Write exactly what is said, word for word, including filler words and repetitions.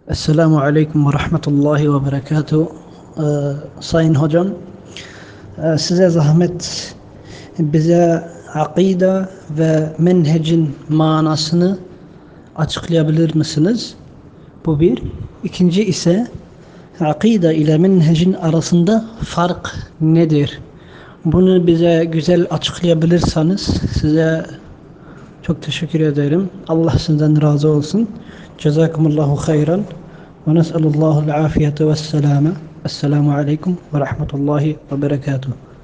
Esselamu Aleyküm ve Rahmetullahi ve Berekatuhu. Ee, Sayın Hocam, e, size zahmet bize akide ve menhecin manasını açıklayabilir misiniz? Bu bir. İkinci ise akide ile menhecin arasında fark nedir? Bunu bize güzel açıklayabilirseniz size çok teşekkür ederim. Allah sizden razı olsun. Cezakumullahu hayran. Ve nes'alullahul afiyete ve selame. Esselamu aleyküm ve rahmetullahi ve berekatuhu.